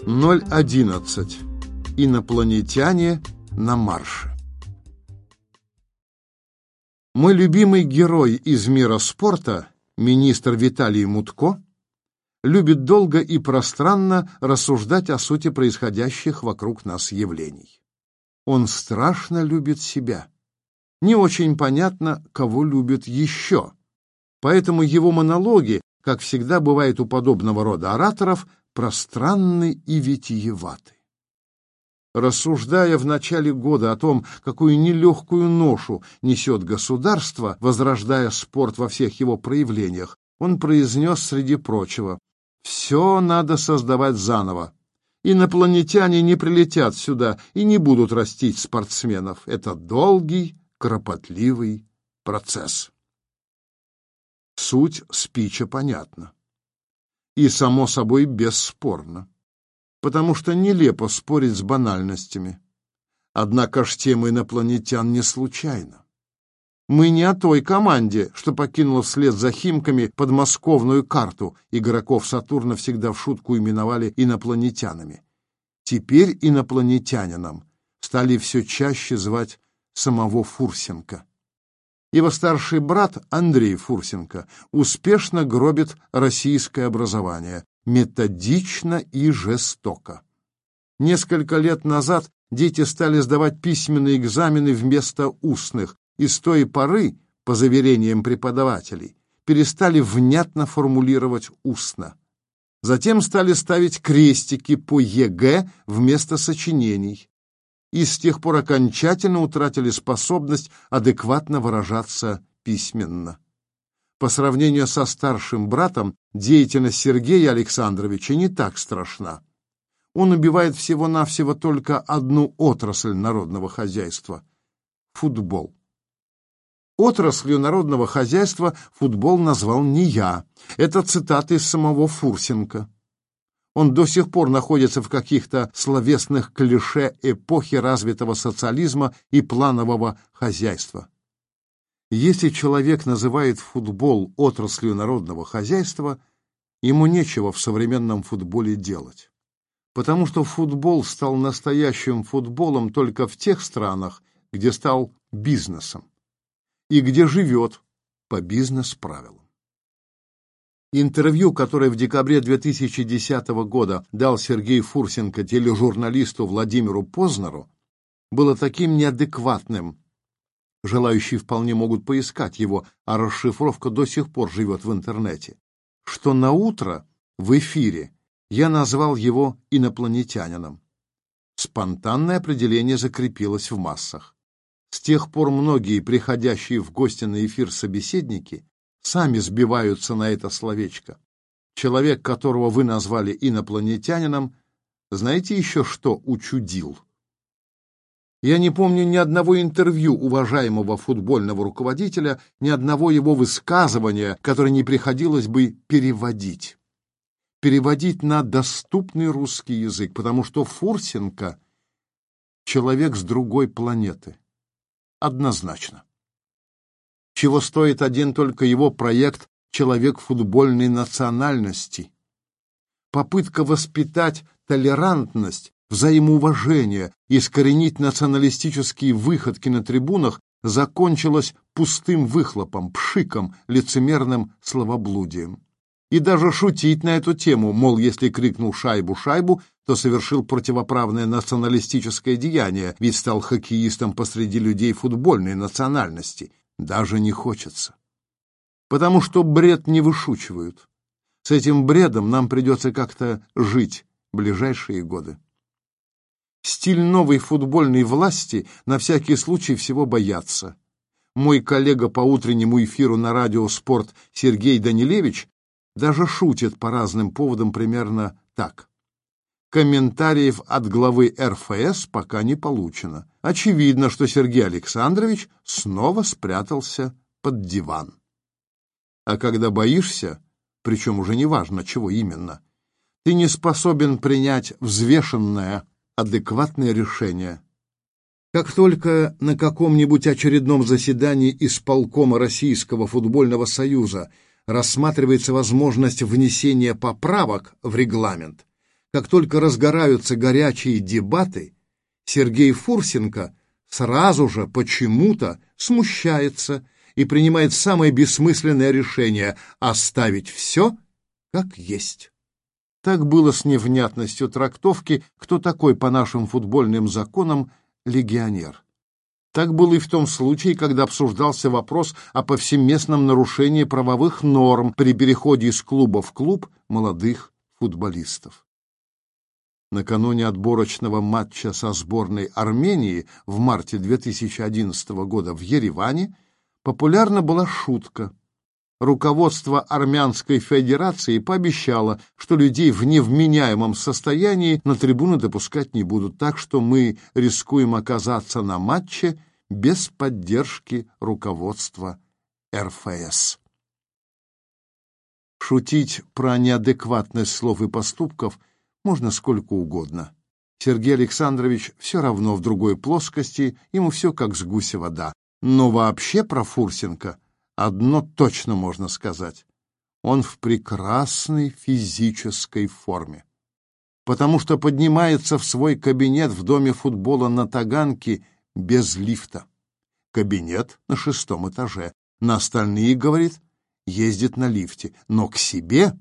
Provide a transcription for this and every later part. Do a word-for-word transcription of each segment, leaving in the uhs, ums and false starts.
ноль одиннадцать. Инопланетяне на марше. Мой любимый герой из мира спорта, министр Виталий Мутко, любит долго и пространно рассуждать о сути происходящих вокруг нас явлений. Он страшно любит себя. Не очень понятно, кого любит еще. Поэтому его монологи, как всегда бывает у подобного рода ораторов, пространны и витиеваты. Рассуждая в начале года о том, какую нелегкую ношу несет государство, возрождая спорт во всех его проявлениях, он произнес, среди прочего: «Все надо создавать заново. Инопланетяне не прилетят сюда и не будут растить спортсменов. Это долгий, кропотливый процесс». Суть спича понятна. И, само собой, бесспорно. Потому что нелепо спорить с банальностями. Однако ж тема инопланетян не случайна. Мы не о той команде, что покинула вслед за Химками подмосковную карту, игроков Сатурна всегда в шутку именовали инопланетянами. Теперь инопланетянином стали все чаще звать самого Фурсенко. Его старший брат Андрей Фурсенко успешно гробит российское образование, методично и жестоко. Несколько лет назад дети стали сдавать письменные экзамены вместо устных, и с той поры, по заверениям преподавателей, перестали внятно формулировать устно. Затем стали ставить крестики по ЕГЭ вместо сочинений, и с тех пор окончательно утратили способность адекватно выражаться письменно. По сравнению со старшим братом, деятельность Сергея Александровича не так страшна. Он убивает всего-навсего только одну отрасль народного хозяйства – футбол. Отраслью народного хозяйства футбол назвал не я. Это цитата из самого Фурсенко. Он до сих пор находится в каких-то словесных клише эпохи развитого социализма и планового хозяйства. Если человек называет футбол отраслью народного хозяйства, ему нечего в современном футболе делать. Потому что футбол стал настоящим футболом только в тех странах, где стал бизнесом и где живет по бизнес-правилам. Интервью, которое в декабре две тысячи десятого года дал Сергей Фурсенко тележурналисту Владимиру Познеру, было таким неадекватным. Желающие вполне могут поискать его, а расшифровка до сих пор живет в интернете, что наутро в эфире я назвал его инопланетянином. Спонтанное определение закрепилось в массах. С тех пор многие, приходящие в гости на эфир собеседники, сами сбиваются на это словечко. Человек, которого вы назвали инопланетянином, знаете еще что учудил? Я не помню ни одного интервью уважаемого футбольного руководителя, ни одного его высказывания, которое не приходилось бы переводить. Переводить на доступный русский язык, потому что Фурсенко — человек с другой планеты. Однозначно. Чего стоит один только его проект «Человек футбольной национальности». Попытка воспитать толерантность, взаимоуважение, искоренить националистические выходки на трибунах закончилась пустым выхлопом, пшиком, лицемерным словоблудием. И даже шутить на эту тему, мол, если крикнул «шайбу, шайбу», то совершил противоправное националистическое деяние, ведь стал хоккеистом посреди людей футбольной национальности, даже не хочется. Потому что бред не вышучивают. С этим бредом нам придется как-то жить в ближайшие годы. Стиль новой футбольной власти на всякий случай всего боятся. Мой коллега по утреннему эфиру на радио «Спорт» Сергей Данилевич даже шутит по разным поводам примерно так. Комментариев от главы эр эф эс пока не получено. Очевидно, что Сергей Александрович снова спрятался под диван. А когда боишься, причем уже не важно, чего именно, ты не способен принять взвешенное, адекватное решение. Как только на каком-нибудь очередном заседании исполкома Российского футбольного союза рассматривается возможность внесения поправок в регламент, Как только разгораются горячие дебаты, Сергей Фурсенко сразу же почему-то смущается и принимает самое бессмысленное решение — оставить все как есть. Так было с невнятностью трактовки, кто такой по нашим футбольным законам легионер. Так было и в том случае, когда обсуждался вопрос о повсеместном нарушении правовых норм при переходе из клуба в клуб молодых футболистов. Накануне отборочного матча со сборной Армении в марте две тысячи одиннадцатого года в Ереване популярна была шутка. Руководство Армянской Федерации пообещало, что людей в невменяемом состоянии на трибуны допускать не будут, так что мы рискуем оказаться на матче без поддержки руководства эр эф эс. Шутить про неадекватность слов и поступков можно сколько угодно. Сергей Александрович все равно в другой плоскости, ему все как с гуся вода. Но вообще про Фурсенко одно точно можно сказать. Он в прекрасной физической форме. Потому что поднимается в свой кабинет в доме футбола на Таганке без лифта. Кабинет на шестом этаже. На остальные, говорит, ездит на лифте, но к себе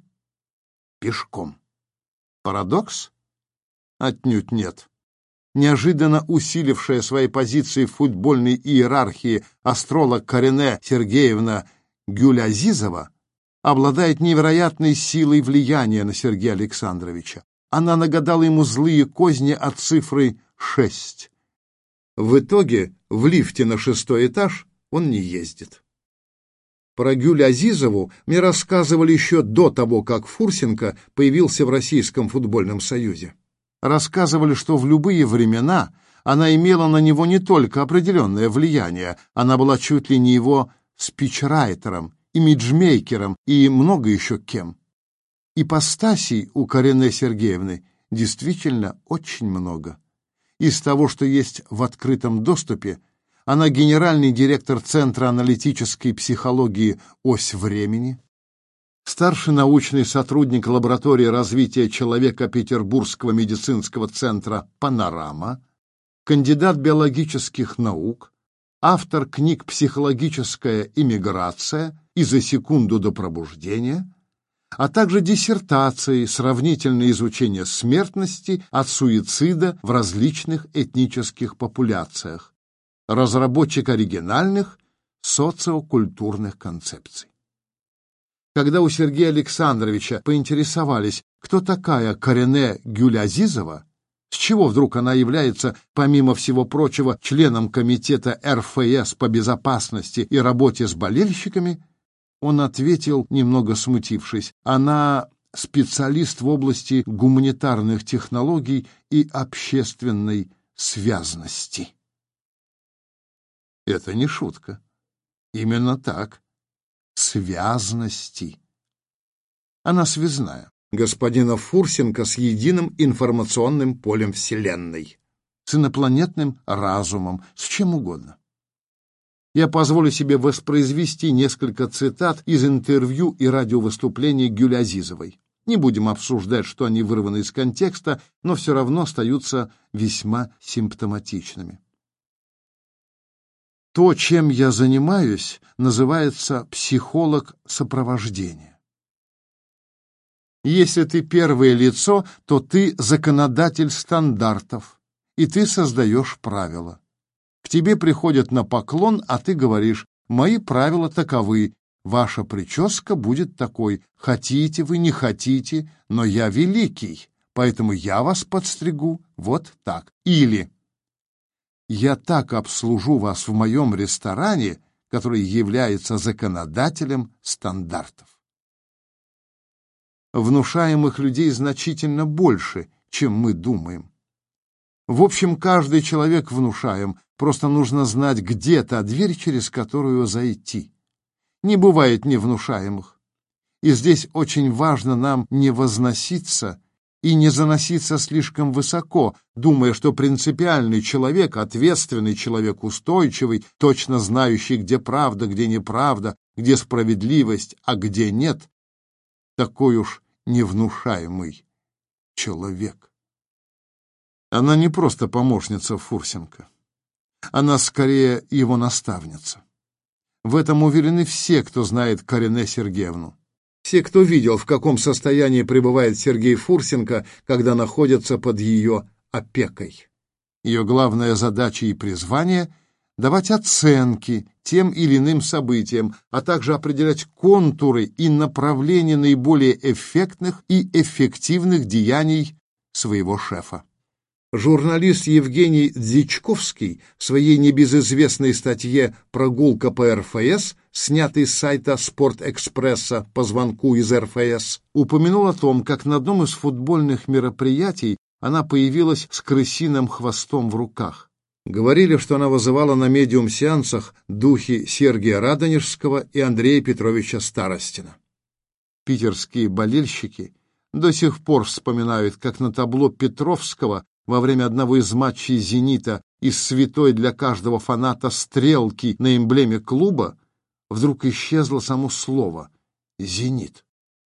пешком. Парадокс? Отнюдь нет. Неожиданно усилившая свои позиции в футбольной иерархии астролог Карине Сергеевна Гюлязизова обладает невероятной силой влияния на Сергея Александровича. Она нагадала ему злые козни от цифры шесть. В итоге в лифте на шестой этаж он не ездит. Про Гюлязизову мне рассказывали еще до того, как Фурсенко появился в Российском футбольном союзе. Рассказывали, что в любые времена она имела на него не только определенное влияние, она была чуть ли не его спичрайтером, имиджмейкером и много еще кем. Ипостасей у Карине Сергеевны действительно очень много. Из того, что есть в открытом доступе, она генеральный директор Центра аналитической психологии «Ось времени», старший научный сотрудник лаборатории развития человека Петербургского медицинского центра «Панорама», кандидат биологических наук, автор книг «Психологическая иммиграция» и «За секунду до пробуждения», а также диссертации «Сравнительное изучение смертности от суицида в различных этнических популяциях», разработчик оригинальных социокультурных концепций. Когда у Сергея Александровича поинтересовались, кто такая Карине Гюлязизова, с чего вдруг она является, помимо всего прочего, членом комитета эр эф эс по безопасности и работе с болельщиками, он ответил, немного смутившись, она специалист в области гуманитарных технологий и общественной связности. Это не шутка. Именно так. Связности. Она связная. Господина Фурсенко с единым информационным полем Вселенной, с инопланетным разумом, с чем угодно. Я позволю себе воспроизвести несколько цитат из интервью и радиовыступлений Гюлязизовой. Не будем обсуждать, что они вырваны из контекста, но все равно остаются весьма симптоматичными. То, чем я занимаюсь, называется психолог сопровождения. Если ты первое лицо, то ты законодатель стандартов, и ты создаешь правила. К тебе приходят на поклон, а ты говоришь: «Мои правила таковы, ваша прическа будет такой, хотите вы, не хотите, но я великий, поэтому я вас подстригу вот так». Или «Я так обслужу вас в моем ресторане, который является законодателем стандартов». Внушаемых людей значительно больше, чем мы думаем. В общем, каждый человек внушаем, просто нужно знать, где та дверь, через которую зайти. Не бывает невнушаемых. И здесь очень важно нам не возноситься и не заноситься слишком высоко, думая, что принципиальный человек, ответственный человек, устойчивый, точно знающий, где правда, где неправда, где справедливость, а где нет, такой уж невнушаемый человек. Она не просто помощница Фурсенко. Она скорее его наставница. В этом уверены все, кто знает Карине Сергеевну. Все, кто видел, в каком состоянии пребывает Сергей Фурсенко, когда находится под ее опекой. Ее главная задача и призвание — давать оценки тем или иным событиям, а также определять контуры и направления наиболее эффектных и эффективных деяний своего шефа. Журналист Евгений Дзичковский в своей небезызвестной статье «Прогулка по эр эф эс», снятой с сайта «Спортэкспресса» по звонку из эр эф эс, упомянул о том, как на одном из футбольных мероприятий она появилась с крысиным хвостом в руках. Говорили, что она вызывала на медиум-сеансах духи Сергия Радонежского и Андрея Петровича Старостина. Питерские болельщики до сих пор вспоминают, как на табло Петровского во время одного из матчей «Зенита» из святой для каждого фаната стрелки на эмблеме клуба вдруг исчезло само слово «Зенит».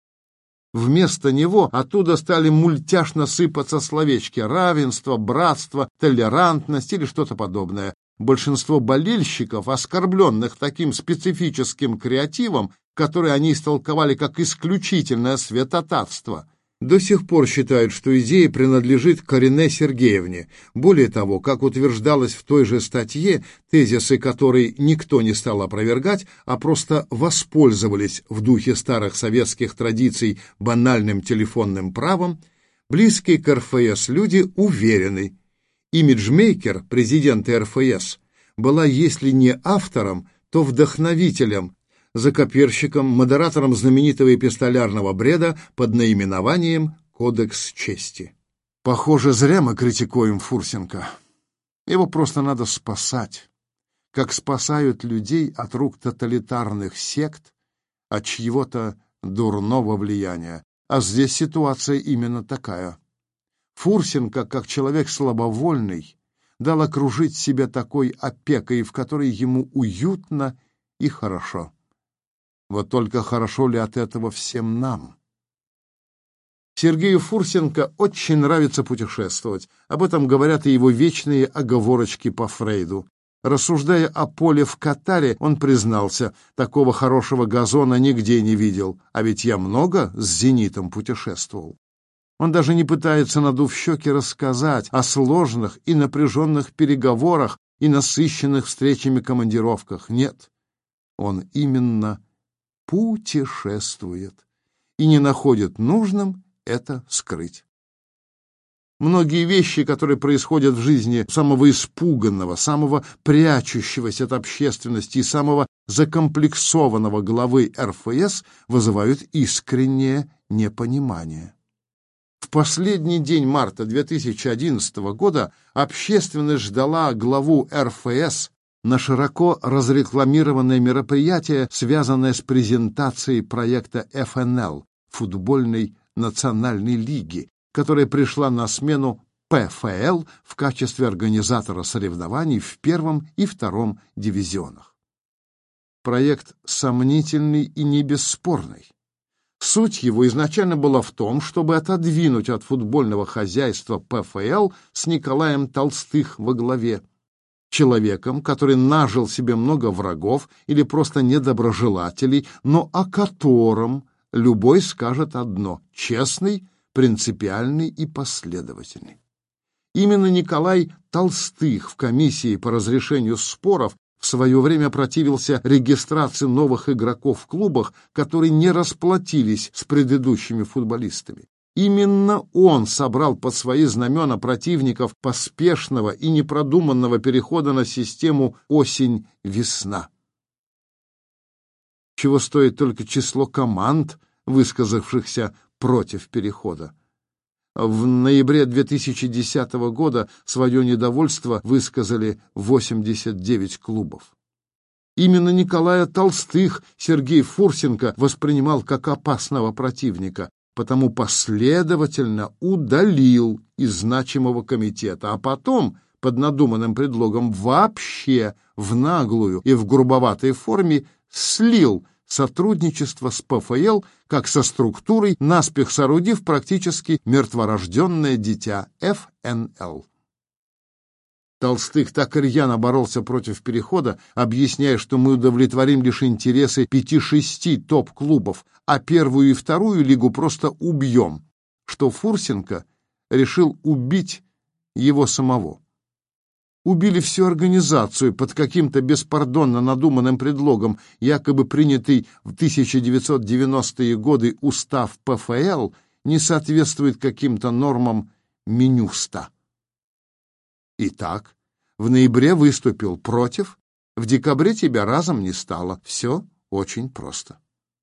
Вместо него оттуда стали мультяшно сыпаться словечки «равенство», «братство», «толерантность» или что-то подобное. Большинство болельщиков, оскорбленных таким специфическим креативом, который они истолковали как исключительное святотатство, до сих пор считают, что идея принадлежит Карине Сергеевне. Более того, как утверждалось в той же статье, тезисы которой никто не стал опровергать, а просто воспользовались в духе старых советских традиций банальным телефонным правом, близкие к эр эф эс люди уверены. Имиджмейкер президента эр эф эс была, если не автором, то вдохновителем, закоперщиком, модератором знаменитого эпистолярного бреда под наименованием «Кодекс чести». Похоже, зря мы критикуем Фурсенко. Его просто надо спасать, как спасают людей от рук тоталитарных сект, от чьего-то дурного влияния. А здесь ситуация именно такая. Фурсенко, как человек слабовольный, дал окружить себя такой опекой, в которой ему уютно и хорошо. Вот только хорошо ли от этого всем нам? Сергею Фурсенко очень нравится путешествовать. Об этом говорят и его вечные оговорочки по Фрейду. Рассуждая о поле в Катаре, он признался, такого хорошего газона нигде не видел, а ведь я много с «Зенитом» путешествовал. Он даже не пытается, надув щеки, рассказать о сложных и напряженных переговорах и насыщенных встречами командировках. Нет, он именно путешествует и не находит нужным это скрыть. Многие вещи, которые происходят в жизни самого испуганного, самого прячущегося от общественности и самого закомплексованного главы эр эф эс, вызывают искреннее непонимание. В последний день марта две тысячи одиннадцатого года общественность ждала главу эр эф эс на широко разрекламированное мероприятие, связанное с презентацией проекта эф эн эл – футбольной национальной лиги, которая пришла на смену пэ эф эл в качестве организатора соревнований в первом и втором дивизионах. Проект сомнительный и не бесспорный. Суть его изначально была в том, чтобы отодвинуть от футбольного хозяйства пэ эф эл с Николаем Толстых во главе, человеком, который нажил себе много врагов или просто недоброжелателей, но о котором любой скажет одно — честный, принципиальный и последовательный. Именно Николай Толстых в комиссии по разрешению споров в свое время противился регистрации новых игроков в клубах, которые не расплатились с предыдущими футболистами. Именно он собрал под свои знамена противников поспешного и непродуманного перехода на систему осень-весна. Чего стоит только число команд, высказавшихся против перехода. В ноябре две тысячи десятого года свое недовольство высказали восемьдесят девять клубов. Именно Николая Толстых Сергей Фурсенко воспринимал как опасного противника, потому последовательно удалил из значимого комитета, а потом, под надуманным предлогом, вообще в наглую и в грубоватой форме слил сотрудничество с ПФЛ как со структурой, наспех соорудив практически мертворожденное дитя эф эн эл. Толстых так рьяно боролся против перехода, объясняя, что мы удовлетворим лишь интересы пяти-шести топ-клубов, а первую и вторую лигу просто убьем, что Фурсенко решил убить его самого. Убили всю организацию под каким-то беспардонно надуманным предлогом, якобы принятый в тысяча девятьсот девяностые годы устав ПФЛ не соответствует каким-то нормам Минюста. Итак, в ноябре выступил против, в декабре тебя разом не стало. Все очень просто.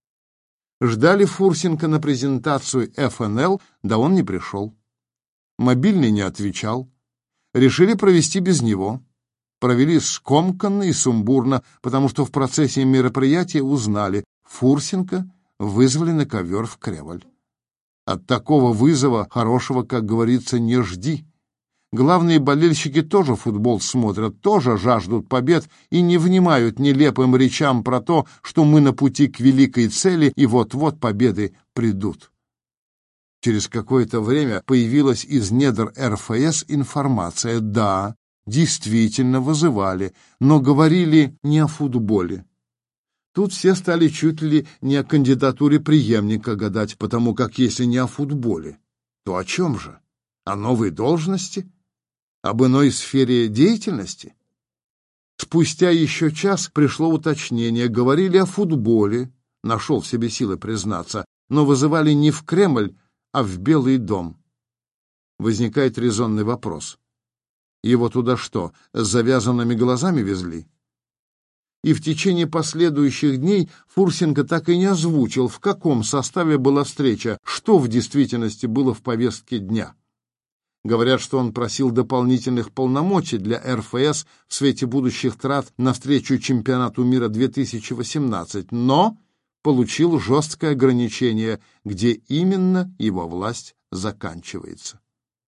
Ждали Фурсенко на презентацию эф эн эл, да он не пришел. Мобильный не отвечал. Решили провести без него. Провели скомканно и сумбурно, потому что в процессе мероприятия узнали, Фурсенко вызвали на ковер в Кремль. От такого вызова хорошего, как говорится, не жди. Главные болельщики тоже футбол смотрят, тоже жаждут побед и не внимают нелепым речам про то, что мы на пути к великой цели и вот-вот победы придут. Через какое-то время появилась из недр эр эф эс информация. Да, действительно вызывали, но говорили не о футболе. Тут все стали чуть ли не о кандидатуре преемника гадать, потому как если не о футболе, то о чем же? О новой должности? Об иной сфере деятельности? Спустя еще час пришло уточнение. Говорили о футболе, нашел в себе силы признаться, но вызывали не в Кремль, а в Белый дом. Возникает резонный вопрос. Его туда что, с завязанными глазами везли? И в течение последующих дней Фурсенко так и не озвучил, в каком составе была встреча, что в действительности было в повестке дня. Говорят, что он просил дополнительных полномочий для эр эф эс в свете будущих трат на встречу чемпионату мира две тысячи восемнадцать, но получил жесткое ограничение, где именно его власть заканчивается.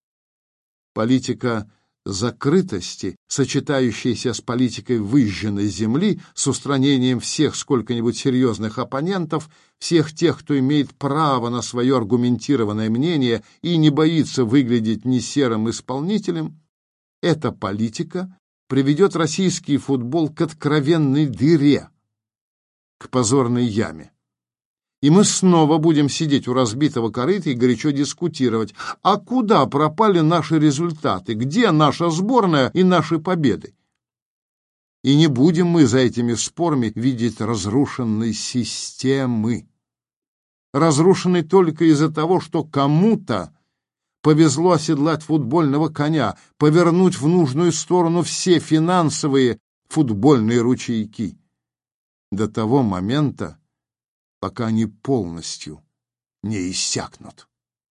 Политика закрытости, сочетающаяся с политикой выжженной земли, с устранением всех сколько-нибудь серьезных оппонентов, всех тех, кто имеет право на свое аргументированное мнение и не боится выглядеть не серым исполнителем, эта политика приведет российский футбол к откровенной дыре, к позорной яме. И мы снова будем сидеть у разбитого корыта и горячо дискутировать, а куда пропали наши результаты, где наша сборная и наши победы. И не будем мы за этими спорами видеть разрушенной системы. Разрушенной только из-за того, что кому-то повезло оседлать футбольного коня, повернуть в нужную сторону все финансовые футбольные ручейки. До того момента, пока они полностью не иссякнут.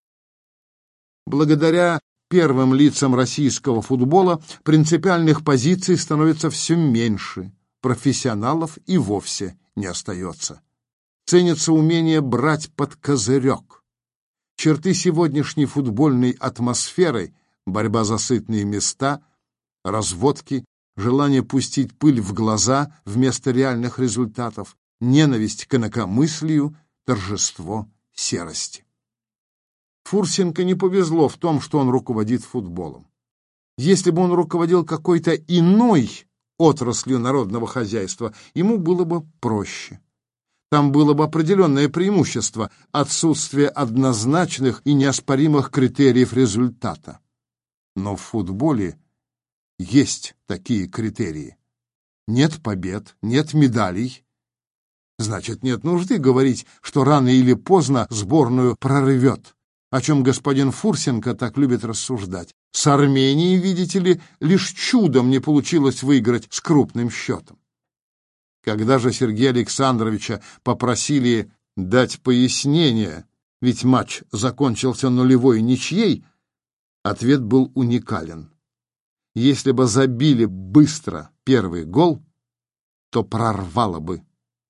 Благодаря первым лицам российского футбола принципиальных позиций становится все меньше, профессионалов и вовсе не остается. Ценится умение брать под козырек. Черты сегодняшней футбольной атмосферы, борьба за сытные места, разводки, желание пустить пыль в глаза вместо реальных результатов, ненависть к инакомыслию, торжество серости. Фурсенко не повезло в том, что он руководит футболом. Если бы он руководил какой-то иной отраслью народного хозяйства, ему было бы проще. Там было бы определенное преимущество – отсутствие однозначных и неоспоримых критериев результата. Но в футболе есть такие критерии. Нет побед, нет медалей. Значит, нет нужды говорить, что рано или поздно сборную прорвет, о чем господин Фурсенко так любит рассуждать. С Арменией, видите ли, лишь чудом не получилось выиграть с крупным счетом. Когда же Сергея Александровича попросили дать пояснение, ведь матч закончился нулевой ничьей, ответ был уникален. Если бы забили быстро первый гол, то прорвало бы.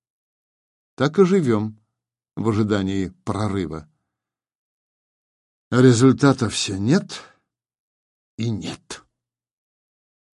Так и живем в ожидании прорыва. Результата все нет и нет.